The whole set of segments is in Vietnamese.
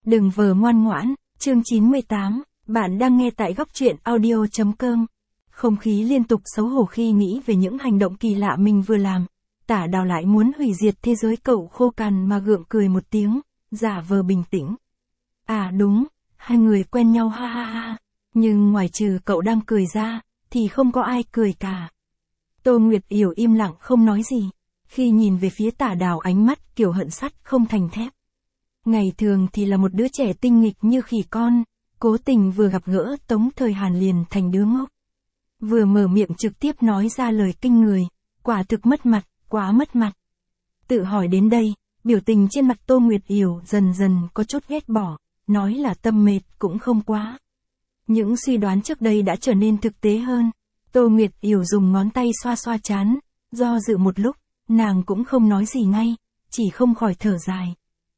Đừng vờ ngoan ngoãn, chương 98, bạn đang nghe tại góc truyện audio.com. Không khí liên tục xấu hổ khi nghĩ về những hành động kỳ lạ mình vừa làm. Tả Đào lại muốn hủy diệt thế giới cậu khô cằn mà gượng cười một tiếng, giả vờ bình tĩnh. À đúng, hai người quen nhau ha ha ha. Nhưng ngoài trừ cậu đang cười ra, thì không có ai cười cả. Tô Nguyệt Yểu im lặng không nói gì. Khi nhìn về phía Tả Đào ánh mắt kiểu hận sắt không thành thép. Ngày thường thì là một đứa trẻ tinh nghịch như khỉ con, cố tình vừa gặp gỡ Tống Thời Hàn liền thành đứa ngốc. Vừa mở miệng trực tiếp nói ra lời kinh người, quả thực mất mặt, quá mất mặt. Tự hỏi đến đây, biểu tình trên mặt Tô Nguyệt Yểu dần dần có chút ghét bỏ, nói là tâm mệt cũng không quá. Những suy đoán trước đây đã trở nên thực tế hơn. Tô Nguyệt Yểu dùng ngón tay xoa xoa trán, do dự một lúc, nàng cũng không nói gì ngay, chỉ không khỏi thở dài.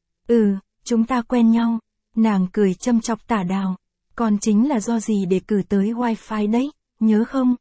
Chúng ta quen nhau, nàng cười châm chọc Tả Đào, còn chính là do gì để cử tới wifi đấy, nhớ không?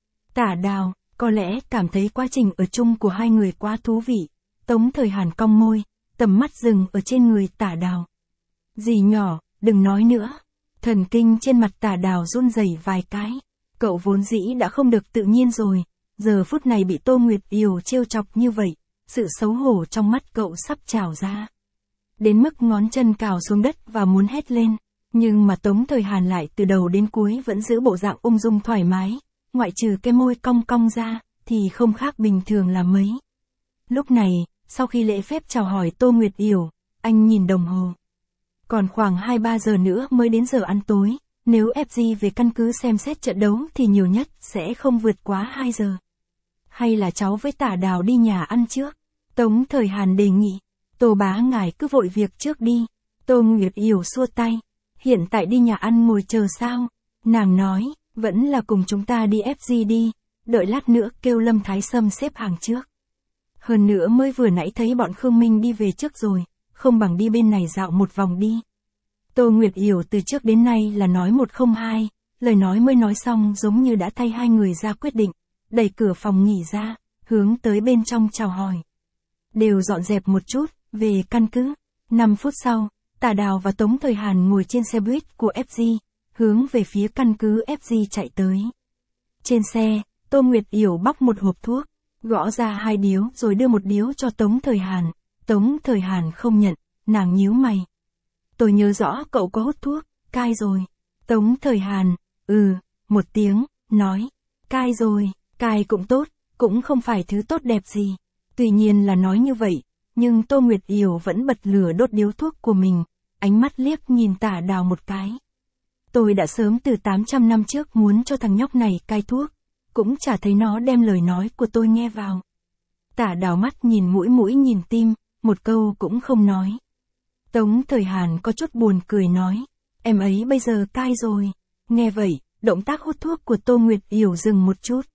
Tả Đào, có lẽ cảm thấy quá trình ở chung của hai người quá thú vị. Tống Thời Hàn cong môi, tầm mắt dừng ở trên người Tả Đào. Dì nhỏ, đừng nói nữa. Thần kinh trên mặt Tả Đào run rẩy vài cái. Cậu vốn dĩ đã không được tự nhiên rồi, giờ phút này bị Tô Nguyệt Yểu trêu chọc như vậy, sự xấu hổ trong mắt cậu sắp trào ra. Đến mức ngón chân cào xuống đất và muốn hét lên, nhưng mà Tống Thời Hàn lại từ đầu đến cuối vẫn giữ bộ dạng ung dung thoải mái, ngoại trừ cái môi cong cong ra, thì không khác bình thường là mấy. Lúc này, sau khi lễ phép chào hỏi Tô Nguyệt Yểu, anh nhìn đồng hồ. Còn khoảng 2-3 giờ nữa mới đến giờ ăn tối, nếu FG về căn cứ xem xét trận đấu thì nhiều nhất sẽ không vượt quá 2 giờ. Hay là cháu với Tả Đào đi nhà ăn trước? Tống Thời Hàn đề nghị. Tô bá ngài cứ vội việc trước đi. Tô Nguyệt Yểu xua tay. Hiện tại đi nhà ăn ngồi chờ sao? Nàng nói, vẫn là cùng chúng ta đi FG đi, đợi lát nữa kêu Lâm Thái Sâm xếp hàng trước. Hơn nữa mới vừa nãy thấy bọn Khương Minh đi về trước rồi, không bằng đi bên này dạo một vòng đi. Tô Nguyệt Yểu từ trước đến nay là nói một không hai, lời nói mới nói xong giống như đã thay hai người ra quyết định, đẩy cửa phòng nghỉ ra, hướng tới bên trong chào hỏi. Đều dọn dẹp một chút, về căn cứ. 5 phút sau, Tả Đào và Tống Thời Hàn ngồi trên xe buýt của FG, hướng về phía căn cứ FG chạy tới. Trên xe, Tô Nguyệt Yểu bóc một hộp thuốc, gõ ra 2 điếu rồi đưa một điếu cho Tống Thời Hàn. Tống Thời Hàn không nhận, nàng nhíu mày. Tôi nhớ rõ cậu có hút thuốc, cai rồi. Tống Thời Hàn, một tiếng, nói, cai rồi, cai cũng tốt, cũng không phải thứ tốt đẹp gì. Tuy nhiên là nói như vậy, nhưng Tô Nguyệt Yểu vẫn bật lửa đốt điếu thuốc của mình, ánh mắt liếc nhìn Tả Đào một cái. Tôi đã sớm từ 800 năm trước muốn cho thằng nhóc này cai thuốc, cũng chả thấy nó đem lời nói của tôi nghe vào. Tả Đào mắt nhìn mũi nhìn tim, một câu cũng không nói. Tống Thời Hàn có chút buồn cười nói, em ấy bây giờ cai rồi. Nghe vậy, động tác hút thuốc của Tô Nguyệt Yểu dừng một chút.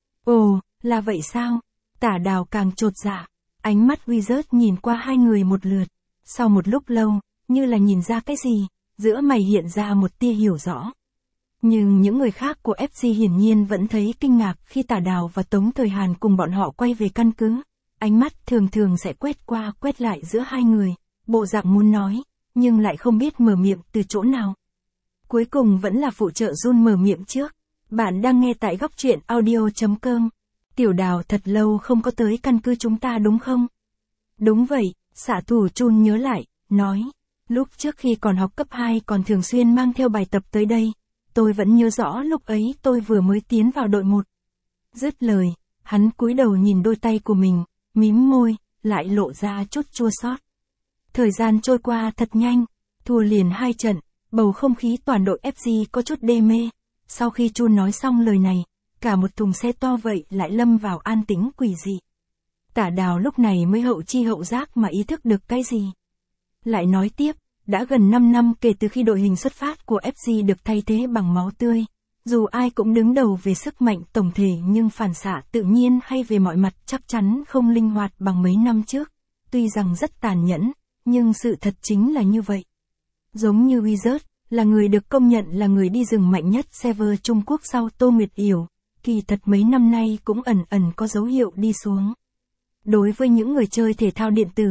Ồ, là vậy sao? Tả Đào càng chột dạ, ánh mắt Wizard nhìn qua hai người một lượt. Sau một lúc lâu, như là nhìn ra cái gì, giữa mày hiện ra một tia hiểu rõ. Nhưng những người khác của FG hiển nhiên vẫn thấy kinh ngạc khi Tả Đào và Tống Thời Hàn cùng bọn họ quay về căn cứ. Ánh mắt thường thường sẽ quét qua quét lại giữa hai người, bộ dạng muốn nói, nhưng lại không biết mở miệng từ chỗ nào. Cuối cùng vẫn là phụ trợ Jun mở miệng trước. Bạn đang nghe tại góc truyện audio.com. Tiểu Đào thật lâu không có tới căn cứ chúng ta đúng không? Đúng vậy, xạ thủ Chun nhớ lại, nói. Lúc trước khi còn học cấp 2 còn thường xuyên mang theo bài tập tới đây. Tôi vẫn nhớ rõ lúc ấy tôi vừa mới tiến vào đội 1. Dứt lời, hắn cúi đầu nhìn đôi tay của mình, mím môi, lại lộ ra chút chua xót. Thời gian trôi qua thật nhanh, thua liền 2 trận, bầu không khí toàn đội FG có chút đê mê. Sau khi Chun nói xong lời này, cả một thùng xe to vậy lại lâm vào an tĩnh quỷ dị. Tả Đào lúc này mới hậu chi hậu giác mà ý thức được cái gì. Lại nói tiếp, đã gần 5 năm kể từ khi đội hình xuất phát của FG được thay thế bằng máu tươi. Dù ai cũng đứng đầu về sức mạnh tổng thể nhưng phản xạ tự nhiên hay về mọi mặt chắc chắn không linh hoạt bằng mấy năm trước. Tuy rằng rất tàn nhẫn, nhưng sự thật chính là như vậy. Giống như Wizard, là người được công nhận là người đi rừng mạnh nhất server Trung Quốc sau Tô Nguyệt Yểu, kỳ thật mấy năm nay cũng ẩn ẩn có dấu hiệu đi xuống. Đối với những người chơi thể thao điện tử,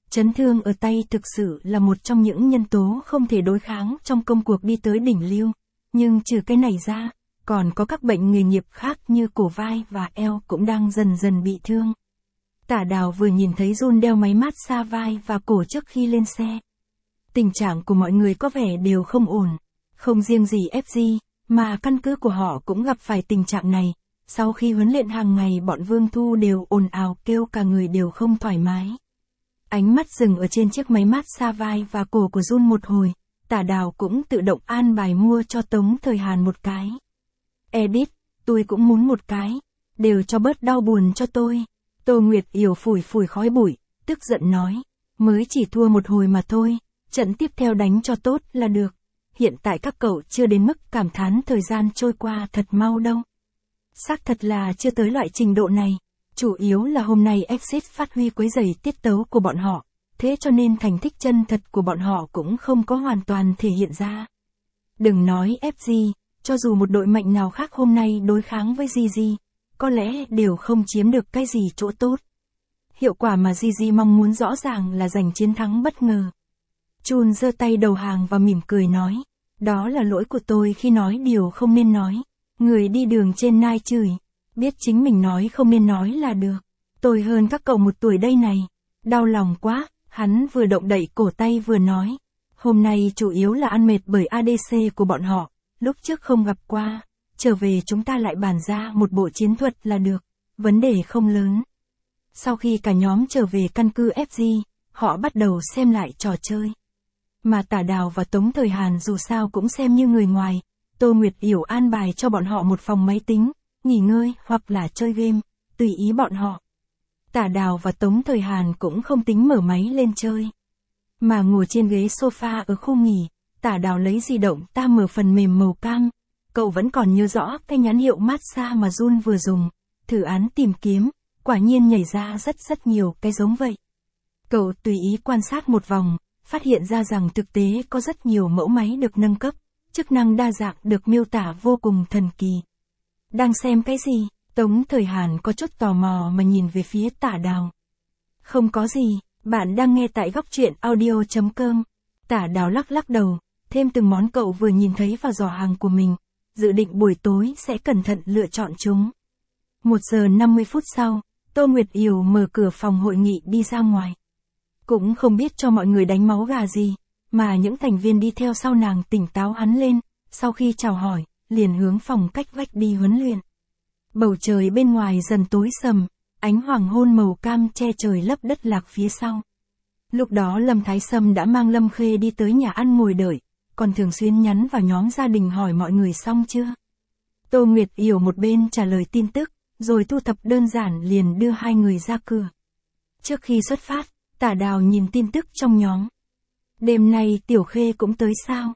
Chấn thương ở tay thực sự là một trong những nhân tố không thể đối kháng trong công cuộc đi tới đỉnh lưu. Nhưng trừ cái này ra, còn có các bệnh nghề nghiệp khác như cổ vai và eo cũng đang dần dần bị thương. Tả Đào vừa nhìn thấy Jun đeo máy mát xa vai và cổ trước khi lên xe. Tình trạng của mọi người có vẻ đều không ổn. Không riêng gì FG, mà căn cứ của họ cũng gặp phải tình trạng này. Sau khi huấn luyện hàng ngày bọn Vương Thu đều ồn ào kêu cả người đều không thoải mái. Ánh mắt dừng ở trên chiếc máy mát xa vai và cổ của Jun một hồi. Tả Đào cũng tự động an bài mua cho Tống Thời Hàn một cái. Edit, tôi cũng muốn một cái. Đều cho bớt đau buồn cho tôi. Tô Nguyệt Yểu phủi phủi khói bụi, tức giận nói. Mới chỉ thua một hồi mà thôi, trận tiếp theo đánh cho tốt là được. Hiện tại các cậu chưa đến mức cảm thán thời gian trôi qua thật mau đâu. Xác thật là chưa tới loại trình độ này. Chủ yếu là hôm nay Exit phát huy quấy rầy tiết tấu của bọn họ. Thế cho nên thành tích chân thật của bọn họ cũng không có hoàn toàn thể hiện ra. Đừng nói FG, cho dù một đội mạnh nào khác hôm nay đối kháng với GG, có lẽ đều không chiếm được cái gì chỗ tốt. Hiệu quả mà GG mong muốn rõ ràng là giành chiến thắng bất ngờ. Chun giơ tay đầu hàng và mỉm cười nói, đó là lỗi của tôi khi nói điều không nên nói. Người đi đường trên nai chửi, biết chính mình nói không nên nói là được. Tôi hơn các cậu một tuổi đây này. Đau lòng quá, hắn vừa động đậy cổ tay vừa nói. Hôm nay chủ yếu là ăn mệt bởi ADC của bọn họ, lúc trước không gặp qua. Trở về chúng ta lại bàn ra một bộ chiến thuật là được, vấn đề không lớn. Sau khi cả nhóm trở về căn cứ FG, họ bắt đầu xem lại trò chơi. Mà Tả Đào và Tống Thời Hàn dù sao cũng xem như người ngoài. Tô Nguyệt Yểu an bài cho bọn họ một phòng máy tính, nghỉ ngơi hoặc là chơi game, tùy ý bọn họ. Tả Đào và Tống Thời Hàn cũng không tính mở máy lên chơi. Mà ngồi trên ghế sofa ở khu nghỉ, Tả Đào lấy di động ta mở phần mềm màu cam. Cậu vẫn còn nhớ rõ cái nhãn hiệu massage mà Jun vừa dùng, thử án tìm kiếm, quả nhiên nhảy ra rất nhiều cái giống vậy. Cậu tùy ý quan sát một vòng, phát hiện ra rằng thực tế có rất nhiều mẫu máy được nâng cấp, chức năng đa dạng được miêu tả vô cùng thần kỳ. Đang xem cái gì? Tống Thời Hàn có chút tò mò mà nhìn về phía Tả Đào. Không có gì, bạn đang nghe tại góc truyện audio.com. Tả Đào lắc đầu, thêm từng món cậu vừa nhìn thấy vào giỏ hàng của mình, dự định buổi tối sẽ cẩn thận lựa chọn chúng. 1 giờ 50 phút sau, Tô Nguyệt Yểu mở cửa phòng hội nghị đi ra ngoài. Cũng không biết cho mọi người đánh máu gà gì, mà những thành viên đi theo sau nàng tỉnh táo hắn lên, sau khi chào hỏi, liền hướng phòng cách vách đi huấn luyện. Bầu trời bên ngoài dần tối sầm, ánh hoàng hôn màu cam che trời lấp đất lạc phía sau. Lúc đó Lâm Thái Sâm đã mang Lâm Khê đi tới nhà ăn ngồi đợi, còn thường xuyên nhắn vào nhóm gia đình hỏi mọi người xong chưa. Tô Nguyệt Yểu một bên trả lời tin tức, rồi thu thập đơn giản liền đưa hai người ra cửa. Trước khi xuất phát, Tả Đào nhìn tin tức trong nhóm. Đêm nay Tiểu Khê cũng tới sao?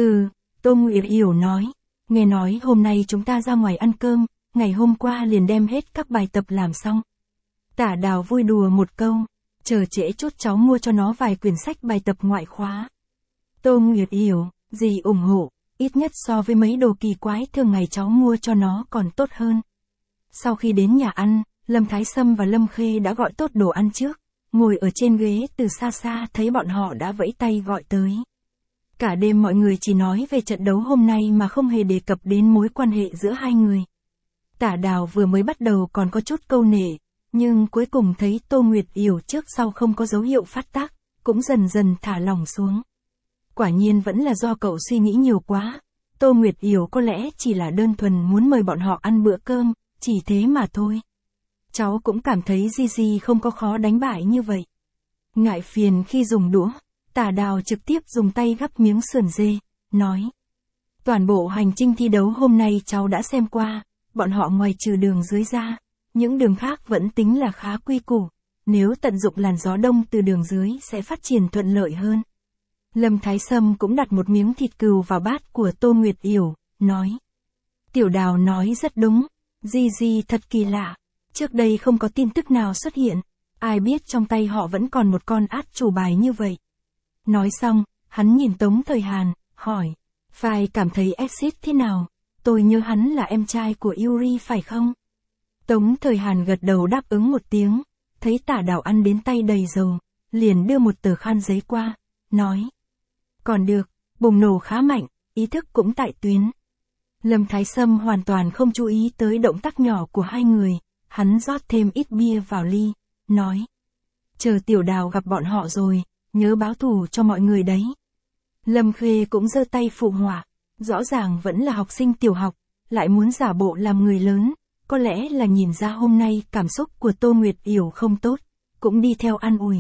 Tô Nguyệt Yểu nói. Nghe nói hôm nay chúng ta ra ngoài ăn cơm, ngày hôm qua liền đem hết các bài tập làm xong. Tả Đào vui đùa một câu, chờ trễ chút cháu mua cho nó vài quyển sách bài tập ngoại khóa. Tô Nguyệt Yểu, dì ủng hộ, ít nhất so với mấy đồ kỳ quái thường ngày cháu mua cho nó còn tốt hơn. Sau khi đến nhà ăn, Lâm Thái Sâm và Lâm Khê đã gọi tốt đồ ăn trước, ngồi ở trên ghế từ xa xa thấy bọn họ đã vẫy tay gọi tới. Cả đêm mọi người chỉ nói về trận đấu hôm nay mà không hề đề cập đến mối quan hệ giữa hai người. Tả Đào vừa mới bắt đầu còn có chút câu nể, nhưng cuối cùng thấy Tô Nguyệt Yểu trước sau không có dấu hiệu phát tác, cũng dần dần thả lỏng xuống. Quả nhiên vẫn là do cậu suy nghĩ nhiều quá. Tô Nguyệt Yểu có lẽ chỉ là đơn thuần muốn mời bọn họ ăn bữa cơm, chỉ thế mà thôi. Cháu cũng cảm thấy Gigi không có khó đánh bại như vậy. Ngại phiền khi dùng đũa, Tả Đào trực tiếp dùng tay gắp miếng sườn dê, nói. Toàn bộ hành trình thi đấu hôm nay cháu đã xem qua, bọn họ ngoài trừ đường dưới ra, những đường khác vẫn tính là khá quy củ. Nếu tận dụng làn gió đông từ đường dưới sẽ phát triển thuận lợi hơn. Lâm Thái Sâm cũng đặt một miếng thịt cừu vào bát của Tô Nguyệt Yểu, nói. Tiểu Đào nói rất đúng, Gigi thật kỳ lạ, trước đây không có tin tức nào xuất hiện, ai biết trong tay họ vẫn còn một con át chủ bài như vậy. Nói xong, hắn nhìn Tống Thời Hàn, hỏi, phải cảm thấy Exit thế nào, tôi nhớ hắn là em trai của Yuri phải không? Tống Thời Hàn gật đầu đáp ứng một tiếng, thấy Tả Đào ăn đến tay đầy dầu, liền đưa một tờ khăn giấy qua, nói. Còn được, bùng nổ khá mạnh, ý thức cũng tại tuyến. Lâm Thái Sâm hoàn toàn không chú ý tới động tác nhỏ của hai người, hắn rót thêm ít bia vào ly, nói. Chờ Tiểu Đào gặp bọn họ rồi, nhớ báo thù cho mọi người đấy. Lâm Khê cũng giơ tay phụ họa, rõ ràng vẫn là học sinh tiểu học, lại muốn giả bộ làm người lớn, có lẽ là nhìn ra hôm nay cảm xúc của Tô Nguyệt Yểu không tốt, cũng đi theo an ủi.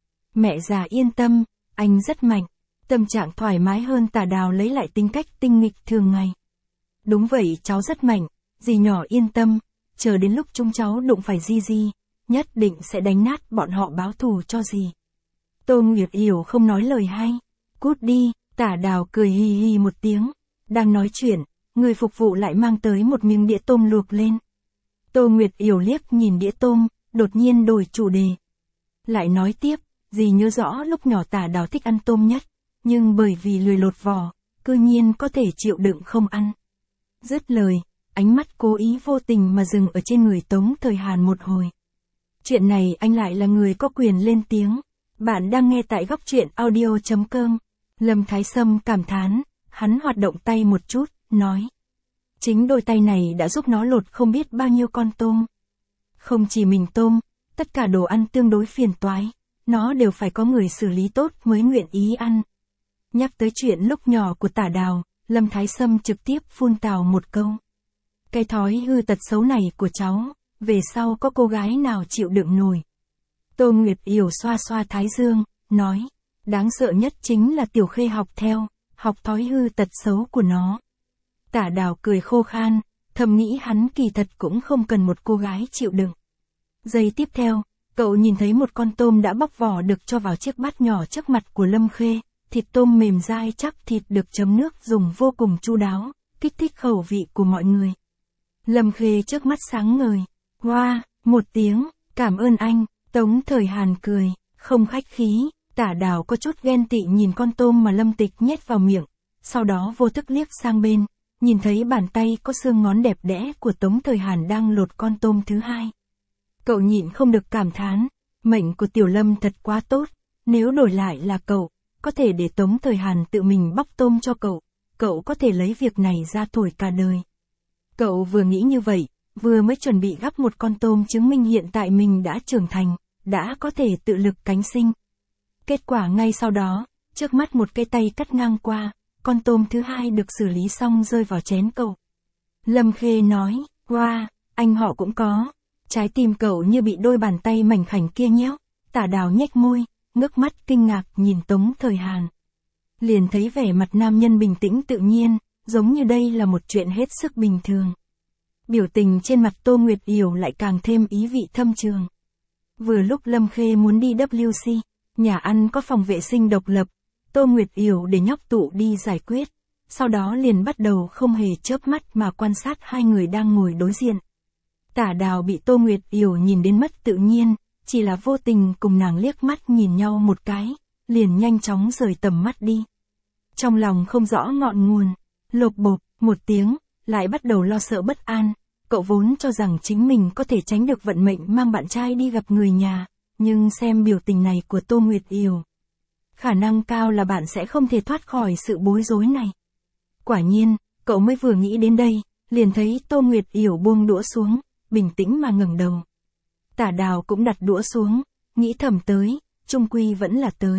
Mẹ già yên tâm, anh rất mạnh, tâm trạng thoải mái hơn Tả Đào lấy lại tính cách tinh nghịch thường ngày. Đúng vậy, cháu rất mạnh, dì nhỏ yên tâm, chờ đến lúc chúng cháu đụng phải Di, nhất định sẽ đánh nát bọn họ báo thù cho dì. Tô Nguyệt Yểu không nói lời hay, cút đi, Tả Đào cười hì hì một tiếng, đang nói chuyện, người phục vụ lại mang tới một miếng đĩa tôm luộc lên. Tô Nguyệt Yểu liếc nhìn đĩa tôm, đột nhiên đổi chủ đề. Lại nói tiếp, dì nhớ rõ lúc nhỏ Tả Đào thích ăn tôm nhất, nhưng bởi vì lười lột vỏ, cư nhiên có thể chịu đựng không ăn. Dứt lời, ánh mắt cố ý vô tình mà dừng ở trên người Tống Thời Hàn một hồi. Chuyện này anh lại là người có quyền lên tiếng. Bạn đang nghe tại góc truyện audio.com. Lâm Thái Sâm cảm thán, hắn hoạt động tay một chút, nói. Chính đôi tay này đã giúp nó lột không biết bao nhiêu con tôm. Không chỉ mình tôm, tất cả đồ ăn tương đối phiền toái, nó đều phải có người xử lý tốt mới nguyện ý ăn. Nhắc tới chuyện lúc nhỏ của Tả Đào, Lâm Thái Sâm trực tiếp phun tào một câu. Cái thói hư tật xấu này của cháu, về sau có cô gái nào chịu đựng nổi. Tô Nguyệt Yểu xoa xoa thái dương, nói, đáng sợ nhất chính là Tiểu Khê học theo, học thói hư tật xấu của nó. Tả Đào cười khô khan, thầm nghĩ hắn kỳ thật cũng không cần một cô gái chịu đựng. Giây tiếp theo, cậu nhìn thấy một con tôm đã bóc vỏ được cho vào chiếc bát nhỏ trước mặt của Lâm Khê, thịt tôm mềm dai chắc thịt được chấm nước dùng vô cùng chu đáo, kích thích khẩu vị của mọi người. Lâm Khê trước mắt sáng ngời, hoa, một tiếng, cảm ơn anh. Tống Thời Hàn cười, không khách khí, Tả Đào có chút ghen tị nhìn con tôm mà Lâm Tịch nhét vào miệng, sau đó vô thức liếc sang bên, nhìn thấy bàn tay có xương ngón đẹp đẽ của Tống Thời Hàn đang lột con tôm thứ hai. Cậu nhịn không được cảm thán, mệnh của Tiểu Lâm thật quá tốt, nếu đổi lại là cậu, có thể để Tống Thời Hàn tự mình bóc tôm cho cậu có thể lấy việc này ra thổi cả đời. Cậu vừa nghĩ như vậy, vừa mới chuẩn bị gắp một con tôm chứng minh hiện tại mình đã trưởng thành, đã có thể tự lực cánh sinh. Kết quả ngay sau đó, trước mắt một cái tay cắt ngang qua, con tôm thứ hai được xử lý xong rơi vào chén cậu. Lâm Khê nói, wow, anh họ cũng có. Trái tim cậu như bị đôi bàn tay mảnh khảnh kia nhéo. Tả Đào nhếch môi, ngước mắt kinh ngạc nhìn Tống Thời Hàn. Liền thấy vẻ mặt nam nhân bình tĩnh tự nhiên, giống như đây là một chuyện hết sức bình thường. Biểu tình trên mặt Tô Nguyệt Yểu lại càng thêm ý vị thâm trường. Vừa lúc Lâm Khê muốn đi WC, nhà ăn có phòng vệ sinh độc lập, Tô Nguyệt Yểu để nhóc Tụ đi giải quyết, sau đó liền bắt đầu không hề chớp mắt mà quan sát hai người đang ngồi đối diện. Tả Đào bị Tô Nguyệt Yểu nhìn đến mất tự nhiên, chỉ là vô tình cùng nàng liếc mắt nhìn nhau một cái, liền nhanh chóng rời tầm mắt đi. Trong lòng không rõ ngọn nguồn, lộp bộp, một tiếng, lại bắt đầu lo sợ bất an. Cậu vốn cho rằng chính mình có thể tránh được vận mệnh mang bạn trai đi gặp người nhà, nhưng xem biểu tình này của Tô Nguyệt Yểu, khả năng cao là bạn sẽ không thể thoát khỏi sự bối rối này. Quả nhiên, cậu mới vừa nghĩ đến đây, liền thấy Tô Nguyệt Yểu buông đũa xuống, bình tĩnh mà ngẩng đầu. Tả Đào cũng đặt đũa xuống, nghĩ thầm tới, chung quy vẫn là tới.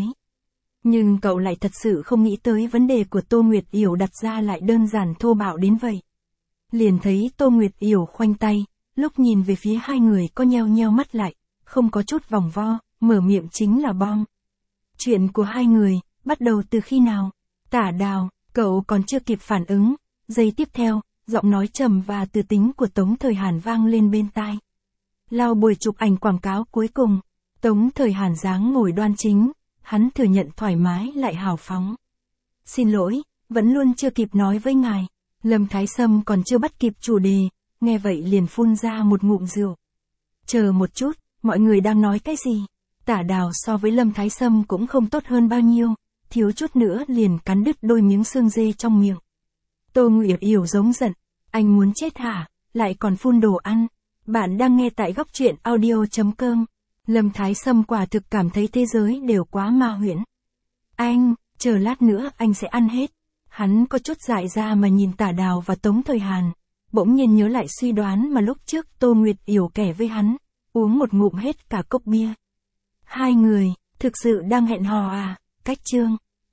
Nhưng cậu lại thật sự không nghĩ tới vấn đề của Tô Nguyệt Yểu đặt ra lại đơn giản thô bạo đến vậy. Liền thấy Tô Nguyệt Yểu khoanh tay, lúc nhìn về phía hai người có nheo nheo mắt lại, không có chút vòng vo, mở miệng chính là bom. Chuyện của hai người, bắt đầu từ khi nào? Tả Đào, cậu còn chưa kịp phản ứng, giây tiếp theo, giọng nói trầm và từ tính của Tống Thời Hàn vang lên bên tai. Lao buổi chụp ảnh quảng cáo cuối cùng, Tống Thời Hàn dáng ngồi đoan chính, hắn thừa nhận thoải mái lại hào phóng. Xin lỗi, vẫn luôn chưa kịp nói với ngài. Lâm Thái Sâm còn chưa bắt kịp chủ đề, nghe vậy liền phun ra một ngụm rượu. Chờ một chút, mọi người đang nói cái gì? Tả Đào so với Lâm Thái Sâm cũng không tốt hơn bao nhiêu, thiếu chút nữa liền cắn đứt đôi miếng xương dê trong miệng. Tô Nguyệt Yểu giống giận, anh muốn chết hả, lại còn phun đồ ăn. Bạn đang nghe tại góc truyện audio.com. Lâm Thái Sâm quả thực cảm thấy thế giới đều quá ma huyễn. Anh, chờ lát nữa anh sẽ ăn hết. Hắn có chút dại ra mà nhìn Tả Đào và Tống Thời Hàn. Bỗng nhiên nhớ lại suy đoán mà lúc trước Tô Nguyệt yểu kể với hắn. Uống một ngụm hết cả cốc bia. Hai người, thực sự đang hẹn hò à? Cách chương.